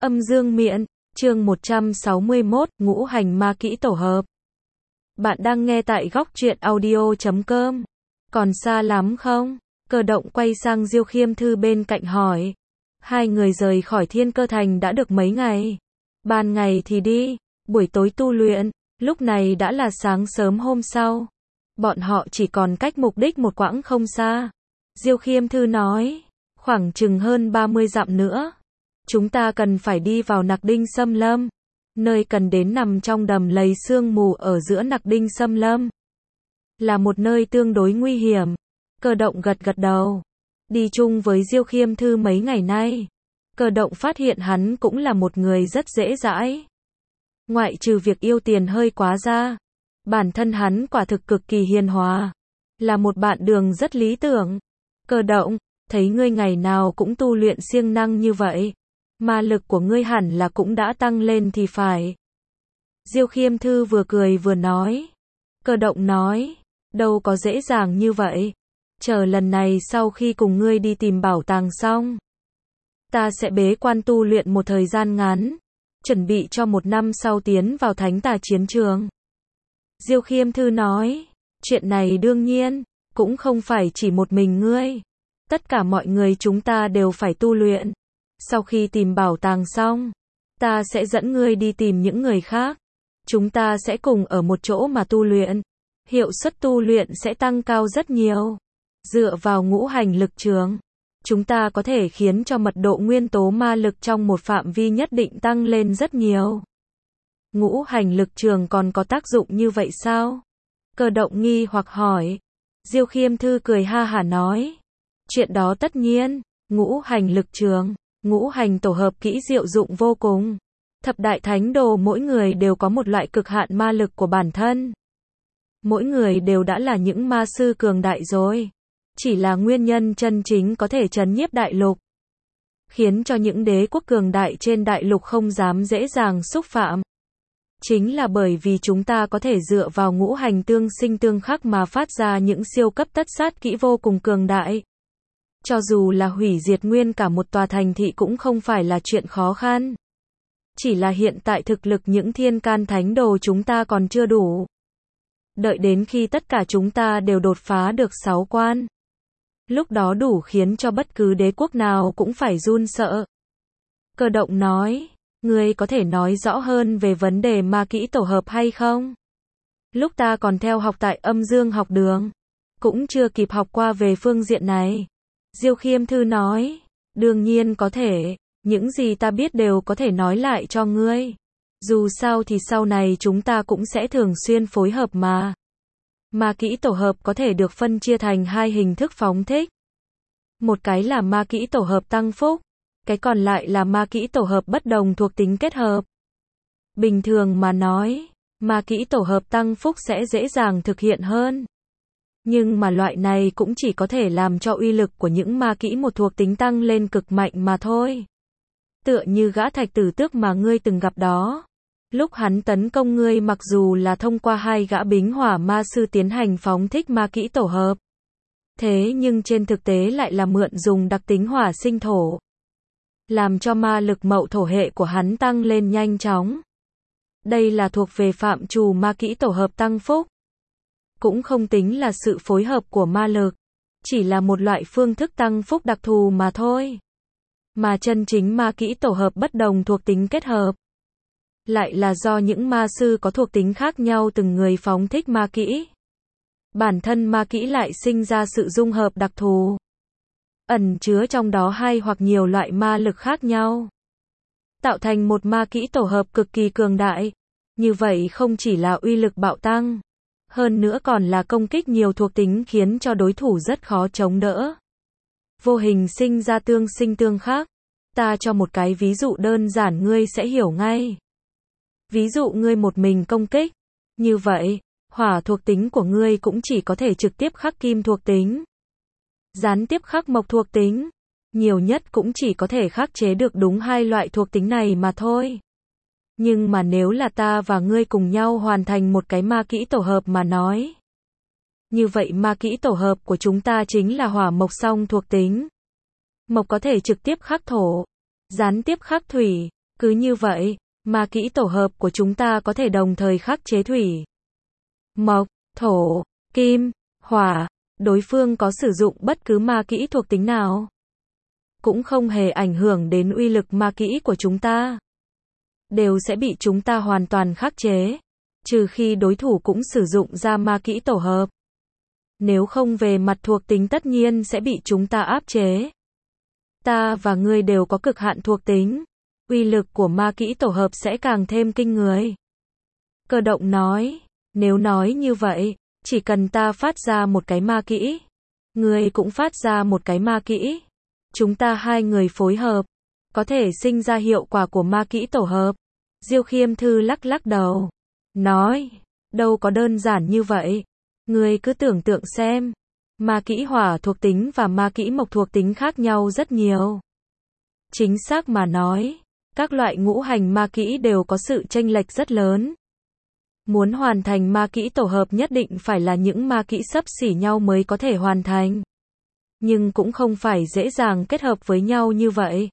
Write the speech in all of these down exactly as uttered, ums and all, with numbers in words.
Âm dương miện, chương một trăm sáu mươi mốt, ngũ hành ma kỹ tổ hợp. Bạn đang nghe tại góc truyện audio chấm com. Còn xa lắm không? Cơ động quay sang Diêu Khiêm Thư bên cạnh hỏi. Hai người rời khỏi Thiên Cơ Thành đã được mấy ngày. Ban ngày thì đi, buổi tối tu luyện, lúc này đã là sáng sớm hôm sau. Bọn họ chỉ còn cách mục đích một quãng không xa. Diêu Khiêm Thư nói, khoảng chừng hơn ba mươi dặm nữa. Chúng ta cần phải đi vào Nặc Đinh Xâm Lâm. Nơi cần đến nằm trong đầm lầy sương mù ở giữa Nặc Đinh Xâm Lâm. Là một nơi tương đối nguy hiểm. Cơ động gật gật đầu. Đi chung với Diêu Khiêm Thư mấy ngày nay. Cơ động phát hiện hắn cũng là một người rất dễ dãi. Ngoại trừ việc yêu tiền hơi quá ra. Bản thân hắn quả thực cực kỳ hiền hòa. Là một bạn đường rất lý tưởng. Cơ động, thấy ngươi ngày nào cũng tu luyện siêng năng như vậy. Ma lực của ngươi hẳn là cũng đã tăng lên thì phải. Diêu Khiêm Thư vừa cười vừa nói. Cơ động nói, đâu có dễ dàng như vậy. Chờ lần này sau khi cùng ngươi đi tìm bảo tàng xong. Ta sẽ bế quan tu luyện một thời gian ngắn. Chuẩn bị cho một năm sau tiến vào thánh tà chiến trường. Diêu Khiêm Thư nói, chuyện này đương nhiên, cũng không phải chỉ một mình ngươi. Tất cả mọi người chúng ta đều phải tu luyện. Sau khi tìm bảo tàng xong, ta sẽ dẫn ngươi đi tìm những người khác. Chúng ta sẽ cùng ở một chỗ mà tu luyện. Hiệu suất tu luyện sẽ tăng cao rất nhiều. Dựa vào ngũ hành lực trường, chúng ta có thể khiến cho mật độ nguyên tố ma lực trong một phạm vi nhất định tăng lên rất nhiều. Ngũ hành lực trường còn có tác dụng như vậy sao? Cơ động nghi hoặc hỏi. Diêu Khiêm Thư cười ha hả nói. Chuyện đó tất nhiên, ngũ hành lực trường, ngũ hành tổ hợp kỹ diệu dụng vô cùng. Thập đại thánh đồ mỗi người đều có một loại cực hạn ma lực của bản thân. Mỗi người đều đã là những ma sư cường đại rồi. Chỉ là nguyên nhân chân chính có thể trấn nhiếp đại lục. Khiến cho những đế quốc cường đại trên đại lục không dám dễ dàng xúc phạm. Chính là bởi vì chúng ta có thể dựa vào ngũ hành tương sinh tương khắc mà phát ra những siêu cấp tất sát kỹ vô cùng cường đại. Cho dù là hủy diệt nguyên cả một tòa thành thị cũng không phải là chuyện khó khăn. Chỉ là hiện tại thực lực những thiên can thánh đồ chúng ta còn chưa đủ. Đợi đến khi tất cả chúng ta đều đột phá được sáu quan. Lúc đó đủ khiến cho bất cứ đế quốc nào cũng phải run sợ. Cơ động nói, ngươi có thể nói rõ hơn về vấn đề ma kỹ tổ hợp hay không? Lúc ta còn theo học tại âm dương học đường, cũng chưa kịp học qua về phương diện này. Diêu Khiêm Thư nói, đương nhiên có thể, những gì ta biết đều có thể nói lại cho ngươi. Dù sao thì sau này chúng ta cũng sẽ thường xuyên phối hợp mà. Ma kỹ tổ hợp có thể được phân chia thành hai hình thức phóng thích. Một cái là ma kỹ tổ hợp tăng phúc, cái còn lại là ma kỹ tổ hợp bất đồng thuộc tính kết hợp. Bình thường mà nói, ma kỹ tổ hợp tăng phúc sẽ dễ dàng thực hiện hơn. Nhưng mà loại này cũng chỉ có thể làm cho uy lực của những ma kỹ một thuộc tính tăng lên cực mạnh mà thôi. Tựa như gã thạch tử tước mà ngươi từng gặp đó. Lúc hắn tấn công ngươi mặc dù là thông qua hai gã bính hỏa ma sư tiến hành phóng thích ma kỹ tổ hợp. Thế nhưng trên thực tế lại là mượn dùng đặc tính hỏa sinh thổ. Làm cho ma lực mậu thổ hệ của hắn tăng lên nhanh chóng. Đây là thuộc về phạm trù ma kỹ tổ hợp tăng phúc. Cũng không tính là sự phối hợp của ma lực. Chỉ là một loại phương thức tăng phúc đặc thù mà thôi. Mà chân chính ma kỹ tổ hợp bất đồng thuộc tính kết hợp. Lại là do những ma sư có thuộc tính khác nhau từng người phóng thích ma kỹ. Bản thân ma kỹ lại sinh ra sự dung hợp đặc thù. Ẩn chứa trong đó hai hoặc nhiều loại ma lực khác nhau. Tạo thành một ma kỹ tổ hợp cực kỳ cường đại. Như vậy không chỉ là uy lực bạo tăng. Hơn nữa còn là công kích nhiều thuộc tính khiến cho đối thủ rất khó chống đỡ. Vô hình sinh ra tương sinh tương khắc. Ta cho một cái ví dụ đơn giản ngươi sẽ hiểu ngay. Ví dụ ngươi một mình công kích. Như vậy, hỏa thuộc tính của ngươi cũng chỉ có thể trực tiếp khắc kim thuộc tính. Gián tiếp khắc mộc thuộc tính. Nhiều nhất cũng chỉ có thể khắc chế được đúng hai loại thuộc tính này mà thôi. Nhưng mà nếu là ta và ngươi cùng nhau hoàn thành một cái ma kỹ tổ hợp mà nói. Như vậy ma kỹ tổ hợp của chúng ta chính là hỏa mộc song thuộc tính. Mộc có thể trực tiếp khắc thổ, gián tiếp khắc thủy, Cứ như vậy, ma kỹ tổ hợp của chúng ta có thể đồng thời khắc chế thủy, mộc, thổ, kim, hỏa. Đối phương có sử dụng bất cứ ma kỹ thuộc tính nào, cũng không hề ảnh hưởng đến uy lực ma kỹ của chúng ta. Đều sẽ bị chúng ta hoàn toàn khắc chế, trừ khi đối thủ cũng sử dụng ra ma kỹ tổ hợp. Nếu không về mặt thuộc tính tất nhiên sẽ bị chúng ta áp chế. Ta và ngươi đều có cực hạn thuộc tính, uy lực của ma kỹ tổ hợp sẽ càng thêm kinh người. Cơ động nói, nếu nói như vậy, chỉ cần ta phát ra một cái ma kỹ, ngươi cũng phát ra một cái ma kỹ. Chúng ta hai người phối hợp, có thể sinh ra hiệu quả của ma kỹ tổ hợp. Diêu Khiêm Thư lắc lắc đầu, nói, đâu có đơn giản như vậy. Ngươi cứ tưởng tượng xem, ma kỹ hỏa thuộc tính và ma kỹ mộc thuộc tính khác nhau rất nhiều. Chính xác mà nói, các loại ngũ hành ma kỹ đều có sự chênh lệch rất lớn. Muốn hoàn thành ma kỹ tổ hợp nhất định phải là những ma kỹ xấp xỉ nhau mới có thể hoàn thành. Nhưng cũng không phải dễ dàng kết hợp với nhau như vậy.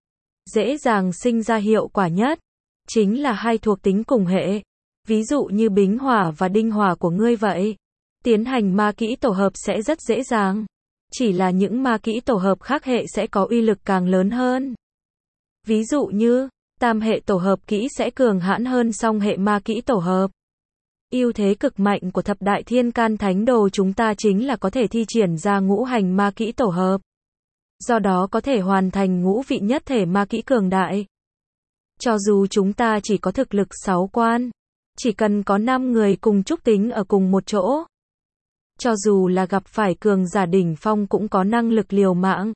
Dễ dàng sinh ra hiệu quả nhất, chính là hai thuộc tính cùng hệ. Ví dụ như bính hỏa và đinh hỏa của ngươi vậy. Tiến hành ma kỹ tổ hợp sẽ rất dễ dàng. Chỉ là những ma kỹ tổ hợp khác hệ sẽ có uy lực càng lớn hơn. Ví dụ như, tam hệ tổ hợp kỹ sẽ cường hãn hơn song hệ ma kỹ tổ hợp. Ưu thế cực mạnh của thập đại thiên can thánh đồ chúng ta chính là có thể thi triển ra ngũ hành ma kỹ tổ hợp. Do đó có thể hoàn thành ngũ vị nhất thể ma kỹ cường đại. Cho dù chúng ta chỉ có thực lực sáu quan, chỉ cần có năm người cùng trúc tính ở cùng một chỗ. Cho dù là gặp phải cường giả đỉnh phong cũng có năng lực liều mạng.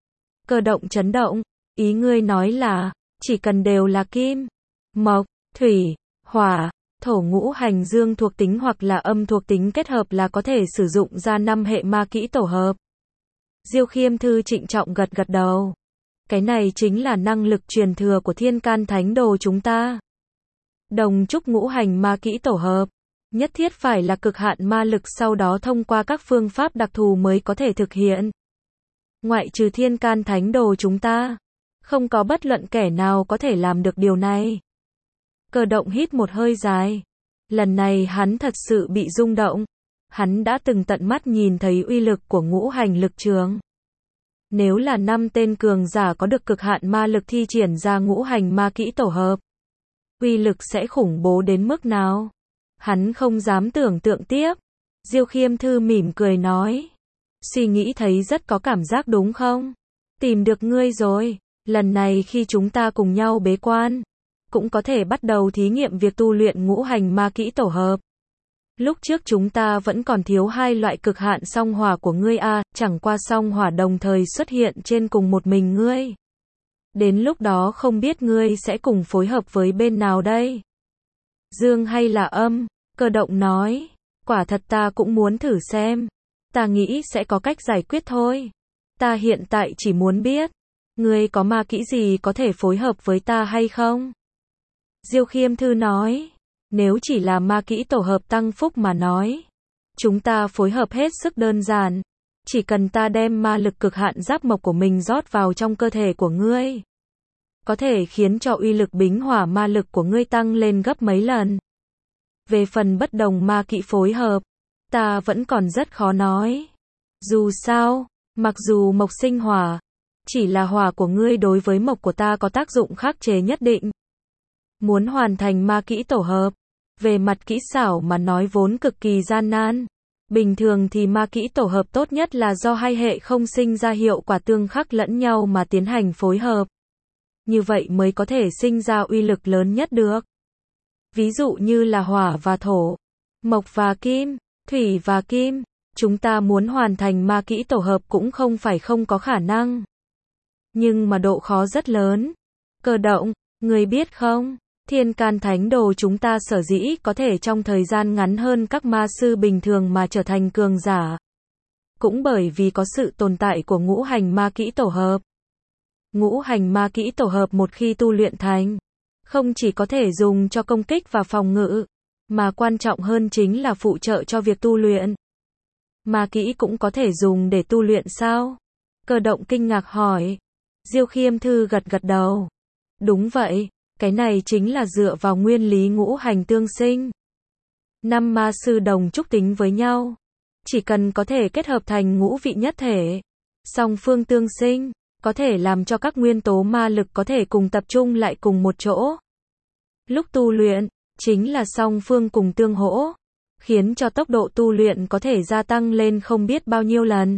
Cơ động chấn động, ý ngươi nói là, chỉ cần đều là kim, mộc, thủy, hỏa, thổ ngũ hành dương thuộc tính hoặc là âm thuộc tính kết hợp là có thể sử dụng ra năm hệ ma kỹ tổ hợp. Diêu Khiêm Thư trịnh trọng gật gật đầu. Cái này chính là năng lực truyền thừa của thiên can thánh đồ chúng ta. Đồng trúc ngũ hành ma kỹ tổ hợp, nhất thiết phải là cực hạn ma lực sau đó thông qua các phương pháp đặc thù mới có thể thực hiện. Ngoại trừ thiên can thánh đồ chúng ta, không có bất luận kẻ nào có thể làm được điều này. Cơ động hít một hơi dài. Lần này hắn thật sự bị rung động. Hắn đã từng tận mắt nhìn thấy uy lực của ngũ hành lực trường. Nếu là năm tên cường giả có được cực hạn ma lực thi triển ra ngũ hành ma kỹ tổ hợp, uy lực sẽ khủng bố đến mức nào? Hắn không dám tưởng tượng tiếp. Diêu Khiêm Thư mỉm cười nói. Suy nghĩ thấy rất có cảm giác đúng không? Tìm được ngươi rồi. Lần này khi chúng ta cùng nhau bế quan, cũng có thể bắt đầu thí nghiệm việc tu luyện ngũ hành ma kỹ tổ hợp. Lúc trước chúng ta vẫn còn thiếu hai loại cực hạn song hỏa của ngươi a, chẳng qua song hỏa đồng thời xuất hiện trên cùng một mình ngươi. Đến lúc đó không biết ngươi sẽ cùng phối hợp với bên nào đây? Dương hay là âm? Cơ động nói, quả thật ta cũng muốn thử xem. Ta nghĩ sẽ có cách giải quyết thôi. Ta hiện tại chỉ muốn biết, ngươi có ma kỹ gì có thể phối hợp với ta hay không? Diêu Khiêm Thư nói, nếu chỉ là ma kỹ tổ hợp tăng phúc mà nói, chúng ta phối hợp hết sức đơn giản. Chỉ cần ta đem ma lực cực hạn giáp mộc của mình rót vào trong cơ thể của ngươi, có thể khiến cho uy lực bính hỏa ma lực của ngươi tăng lên gấp mấy lần. Về phần bất đồng ma kỹ phối hợp, ta vẫn còn rất khó nói. Dù sao, mặc dù mộc sinh hỏa, chỉ là hỏa của ngươi đối với mộc của ta có tác dụng khắc chế nhất định. Muốn hoàn thành ma kỹ tổ hợp, về mặt kỹ xảo mà nói vốn cực kỳ gian nan. Bình thường thì ma kỹ tổ hợp tốt nhất là do hai hệ không sinh ra hiệu quả tương khắc lẫn nhau mà tiến hành phối hợp. Như vậy mới có thể sinh ra uy lực lớn nhất được. Ví dụ như là hỏa và thổ, mộc và kim, thủy và kim. Chúng ta muốn hoàn thành ma kỹ tổ hợp cũng không phải không có khả năng. Nhưng mà độ khó rất lớn. Cơ động, người biết không? Thiên can thánh đồ chúng ta sở dĩ có thể trong thời gian ngắn hơn các ma sư bình thường mà trở thành cường giả. Cũng bởi vì có sự tồn tại của ngũ hành ma kỹ tổ hợp. Ngũ hành ma kỹ tổ hợp một khi tu luyện thành, không chỉ có thể dùng cho công kích và phòng ngự, mà quan trọng hơn chính là phụ trợ cho việc tu luyện. Ma kỹ cũng có thể dùng để tu luyện sao? Cơ động kinh ngạc hỏi. Diêu Khiêm Thư gật gật đầu. Đúng vậy, cái này chính là dựa vào nguyên lý ngũ hành tương sinh. Năm ma sư đồng trúc tính với nhau, chỉ cần có thể kết hợp thành ngũ vị nhất thể, song phương tương sinh, có thể làm cho các nguyên tố ma lực có thể cùng tập trung lại cùng một chỗ. Lúc tu luyện, chính là song phương cùng tương hỗ, khiến cho tốc độ tu luyện có thể gia tăng lên không biết bao nhiêu lần.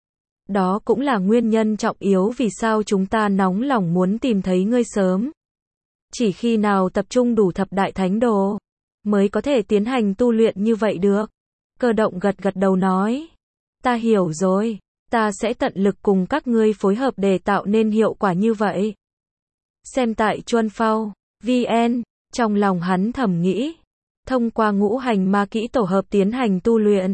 Đó cũng là nguyên nhân trọng yếu vì sao chúng ta nóng lòng muốn tìm thấy ngươi sớm. Chỉ khi nào tập trung đủ thập đại thánh đồ, mới có thể tiến hành tu luyện như vậy được. Cơ động gật gật đầu nói. Ta hiểu rồi, ta sẽ tận lực cùng các ngươi phối hợp để tạo nên hiệu quả như vậy. Xem tại Chuân Phao, vn, trong lòng hắn thầm nghĩ. Thông qua ngũ hành ma kỹ tổ hợp tiến hành tu luyện.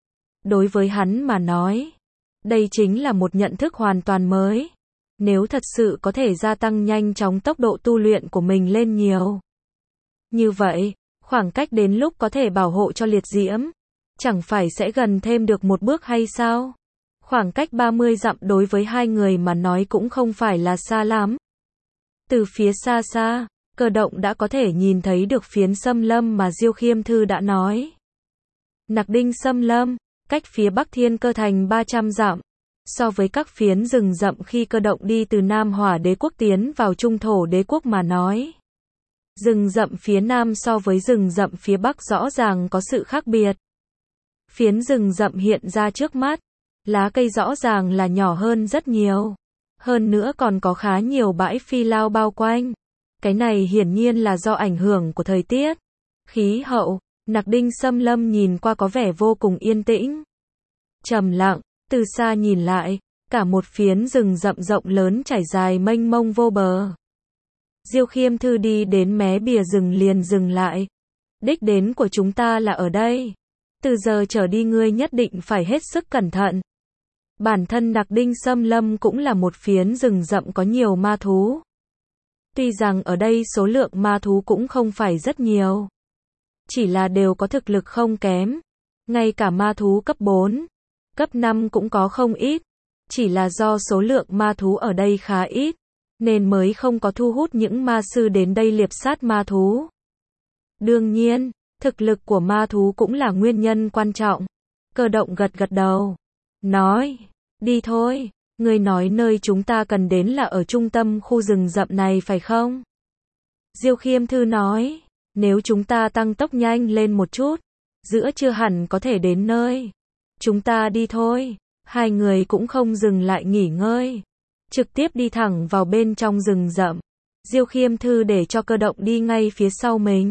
Đối với hắn mà nói, đây chính là một nhận thức hoàn toàn mới. Nếu thật sự có thể gia tăng nhanh chóng tốc độ tu luyện của mình lên nhiều. Như vậy, khoảng cách đến lúc có thể bảo hộ cho liệt diễm, chẳng phải sẽ gần thêm được một bước hay sao? Khoảng cách ba mươi dặm đối với hai người mà nói cũng không phải là xa lắm. Từ phía xa xa, Cơ động đã có thể nhìn thấy được phiến xâm lâm mà Diêu Khiêm Thư đã nói. Nặc Đinh xâm lâm, cách phía Bắc Thiên Cơ thành ba trăm dặm. So với các phiến rừng rậm khi Cơ động đi từ Nam Hỏa Đế quốc tiến vào Trung Thổ Đế quốc mà nói. Rừng rậm phía Nam so với rừng rậm phía Bắc rõ ràng có sự khác biệt. Phiến rừng rậm hiện ra trước mắt, lá cây rõ ràng là nhỏ hơn rất nhiều. Hơn nữa còn có khá nhiều bãi phi lao bao quanh. Cái này hiển nhiên là do ảnh hưởng của thời tiết, khí hậu. Nặc Đinh xâm lâm nhìn qua có vẻ vô cùng yên tĩnh, trầm lặng. Từ xa nhìn lại, cả một phiến rừng rậm rộng lớn trải dài mênh mông vô bờ. Diêu Khiêm Thư đi đến mé bìa rừng liền dừng lại. Đích đến của chúng ta là ở đây. Từ giờ trở đi ngươi nhất định phải hết sức cẩn thận. Bản thân Nặc Đinh xâm lâm cũng là một phiến rừng rậm có nhiều ma thú. Tuy rằng ở đây số lượng ma thú cũng không phải rất nhiều, chỉ là đều có thực lực không kém. Ngay cả ma thú cấp bốn, cấp năm cũng có không ít. Chỉ là do số lượng ma thú ở đây khá ít, nên mới không có thu hút những ma sư đến đây liệp sát ma thú. Đương nhiên, thực lực của ma thú cũng là nguyên nhân quan trọng. Cơ động gật gật đầu, nói, đi thôi, ngươi nói nơi chúng ta cần đến là ở trung tâm khu rừng rậm này phải không? Diêu Khiêm Thư nói, nếu chúng ta tăng tốc nhanh lên một chút, giữa trưa hẳn có thể đến nơi. Chúng ta đi thôi. Hai người cũng không dừng lại nghỉ ngơi, trực tiếp đi thẳng vào bên trong rừng rậm. Diêu Khiêm Thư để cho Cơ động đi ngay phía sau mình.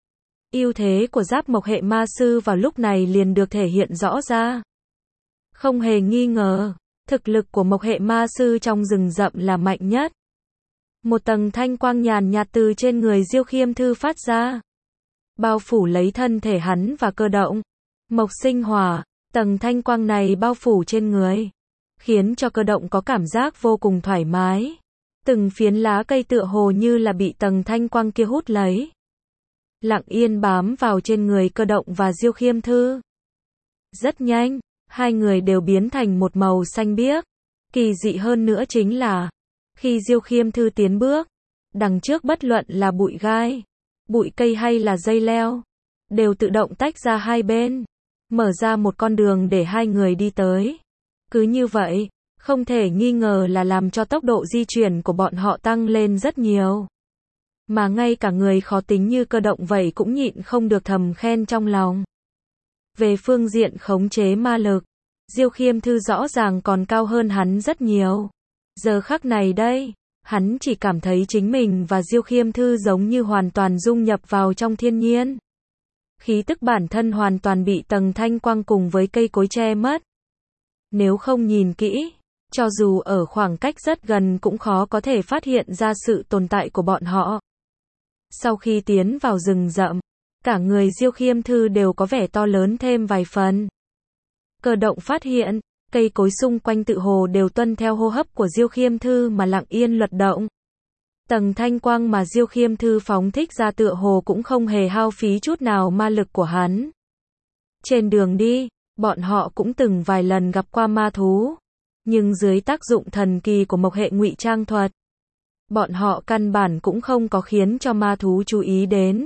Ưu thế của giáp mộc hệ ma sư vào lúc này liền được thể hiện rõ ra. Không hề nghi ngờ, thực lực của mộc hệ ma sư trong rừng rậm là mạnh nhất. Một tầng thanh quang nhàn nhạt từ trên người Diêu Khiêm Thư phát ra, bao phủ lấy thân thể hắn và Cơ động. Mộc sinh hỏa, tầng thanh quang này bao phủ trên người, khiến cho Cơ động có cảm giác vô cùng thoải mái. Từng phiến lá cây tựa hồ như là bị tầng thanh quang kia hút lấy, lặng yên bám vào trên người Cơ động và Diêu Khiêm Thư. Rất nhanh, hai người đều biến thành một màu xanh biếc. Kỳ dị hơn nữa chính là, khi Diêu Khiêm Thư tiến bước, đằng trước bất luận là bụi gai, bụi cây hay là dây leo, đều tự động tách ra hai bên, mở ra một con đường để hai người đi tới. Cứ như vậy, không thể nghi ngờ là làm cho tốc độ di chuyển của bọn họ tăng lên rất nhiều. Mà ngay cả người khó tính như Cơ động vậy cũng nhịn không được thầm khen trong lòng. Về phương diện khống chế ma lực, Diêu Khiêm Thư rõ ràng còn cao hơn hắn rất nhiều. Giờ khắc này đây, hắn chỉ cảm thấy chính mình và Diêu Khiêm Thư giống như hoàn toàn dung nhập vào trong thiên nhiên. Khí tức bản thân hoàn toàn bị tầng thanh quang cùng với cây cối che mất. Nếu không nhìn kỹ, cho dù ở khoảng cách rất gần cũng khó có thể phát hiện ra sự tồn tại của bọn họ. Sau khi tiến vào rừng rậm, cả người Diêu Khiêm Thư đều có vẻ to lớn thêm vài phần. Cơ động phát hiện, cây cối xung quanh tự hồ đều tuân theo hô hấp của Diêu Khiêm Thư mà lặng yên luật động. Tầng thanh quang mà Diêu Khiêm Thư phóng thích ra tựa hồ cũng không hề hao phí chút nào ma lực của hắn. Trên đường đi, bọn họ cũng từng vài lần gặp qua ma thú, nhưng dưới tác dụng thần kỳ của mộc hệ ngụy trang thuật, Bọn họ căn bản cũng không có khiến cho ma thú chú ý đến.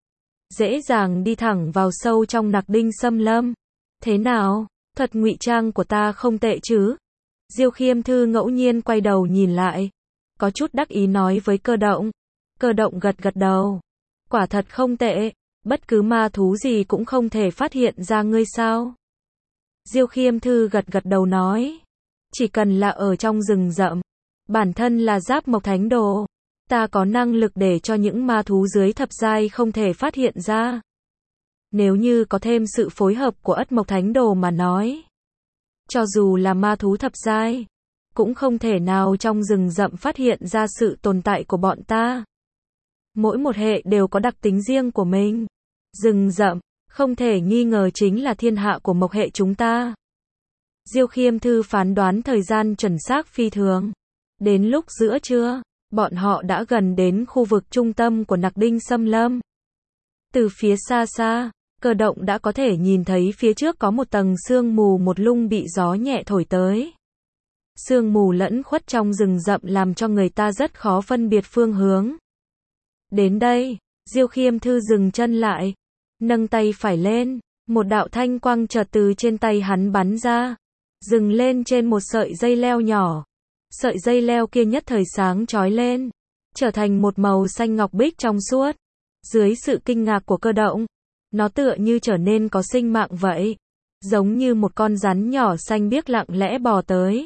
Dễ dàng đi thẳng vào sâu trong Nặc Đinh xâm lâm. Thế nào, thuật ngụy trang của ta không tệ chứ? Diêu Khiêm Thư ngẫu nhiên quay đầu nhìn lại. Có chút đắc ý nói với Cơ Động. Cơ Động gật gật đầu. Quả thật không tệ, bất cứ ma thú gì cũng không thể phát hiện ra ngươi sao? Diêu Khiêm Thư gật gật đầu nói. Chỉ cần là ở trong rừng rậm, bản thân là Giáp Mộc Thánh Đồ, ta có năng lực để cho những ma thú dưới thập giai không thể phát hiện ra. Nếu như có thêm sự phối hợp của Ất Mộc Thánh Đồ mà nói, cho dù là ma thú thập giai, cũng không thể nào trong rừng rậm phát hiện ra sự tồn tại của bọn ta. Mỗi một hệ đều có đặc tính riêng của mình. Rừng rậm, không thể nghi ngờ chính là thiên hạ của mộc hệ chúng ta. Diêu Khiêm Thư phán đoán thời gian chuẩn xác phi thường. Đến lúc giữa trưa, bọn họ đã gần đến khu vực trung tâm của Nặc Đinh xâm lâm. Từ phía xa xa, Cơ Động đã có thể nhìn thấy phía trước có một tầng sương mù một lung bị gió nhẹ thổi tới. Sương mù lẫn khuất trong rừng rậm làm cho người ta rất khó phân biệt phương hướng. Đến đây, Diêu Khiêm Thư dừng chân lại, nâng tay phải lên, một đạo thanh quang chợt từ trên tay hắn bắn ra, dừng lên trên một sợi dây leo nhỏ. Sợi dây leo kia nhất thời sáng chói lên, trở thành một màu xanh ngọc bích trong suốt. Dưới sự kinh ngạc của Cơ Động, nó tựa như trở nên có sinh mạng vậy, giống như một con rắn nhỏ xanh biếc lặng lẽ bò tới,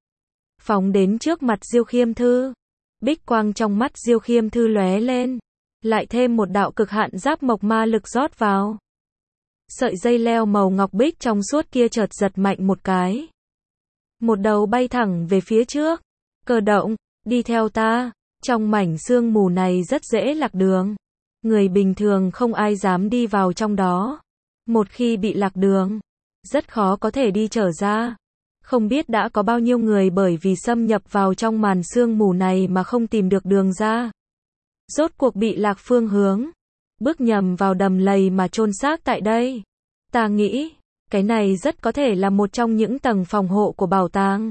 phóng đến trước mặt Diêu Khiêm Thư. Bích quang trong mắt Diêu Khiêm Thư lóe lên, lại thêm một đạo cực hạn giáp mộc ma lực rót vào. Sợi dây leo màu ngọc bích trong suốt kia chợt giật mạnh một cái, một đầu bay thẳng về phía trước. Cơ Động, đi theo ta, trong mảnh sương mù này rất dễ lạc đường. Người bình thường không ai dám đi vào trong đó. Một khi bị lạc đường, rất khó có thể đi trở ra. Không biết đã có bao nhiêu người bởi vì xâm nhập vào trong màn sương mù này mà không tìm được đường ra. Rốt cuộc bị lạc phương hướng, bước nhầm vào đầm lầy mà chôn xác tại đây. Ta nghĩ, cái này rất có thể là một trong những tầng phòng hộ của bảo tàng.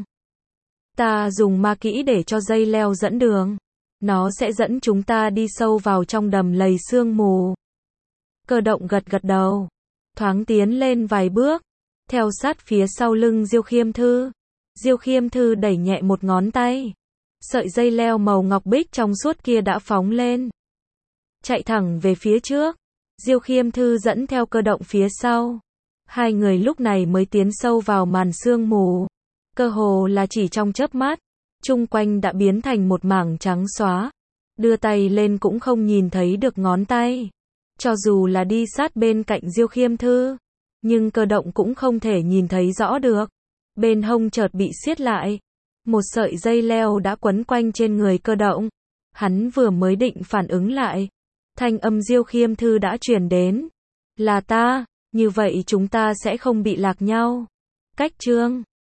Ta dùng ma kỹ để cho dây leo dẫn đường. Nó sẽ dẫn chúng ta đi sâu vào trong đầm lầy sương mù. Cơ Động gật gật đầu, thoáng tiến lên vài bước, theo sát phía sau lưng Diêu Khiêm Thư. Diêu Khiêm Thư đẩy nhẹ một ngón tay. Sợi dây leo màu ngọc bích trong suốt kia đã phóng lên, chạy thẳng về phía trước. Diêu Khiêm Thư dẫn theo Cơ Động phía sau. Hai người lúc này mới tiến sâu vào màn sương mù. Cơ hồ là chỉ trong chớp mắt, chung quanh đã biến thành một mảng trắng xóa. Đưa tay lên cũng không nhìn thấy được ngón tay. Cho dù là đi sát bên cạnh Diêu Khiêm Thư, nhưng Cơ Động cũng không thể nhìn thấy rõ được. Bên hông chợt bị siết lại, một sợi dây leo đã quấn quanh trên người Cơ Động. Hắn vừa mới định phản ứng lại, thanh âm Diêu Khiêm Thư đã truyền đến. Là ta, như vậy chúng ta sẽ không bị lạc nhau. Cách chương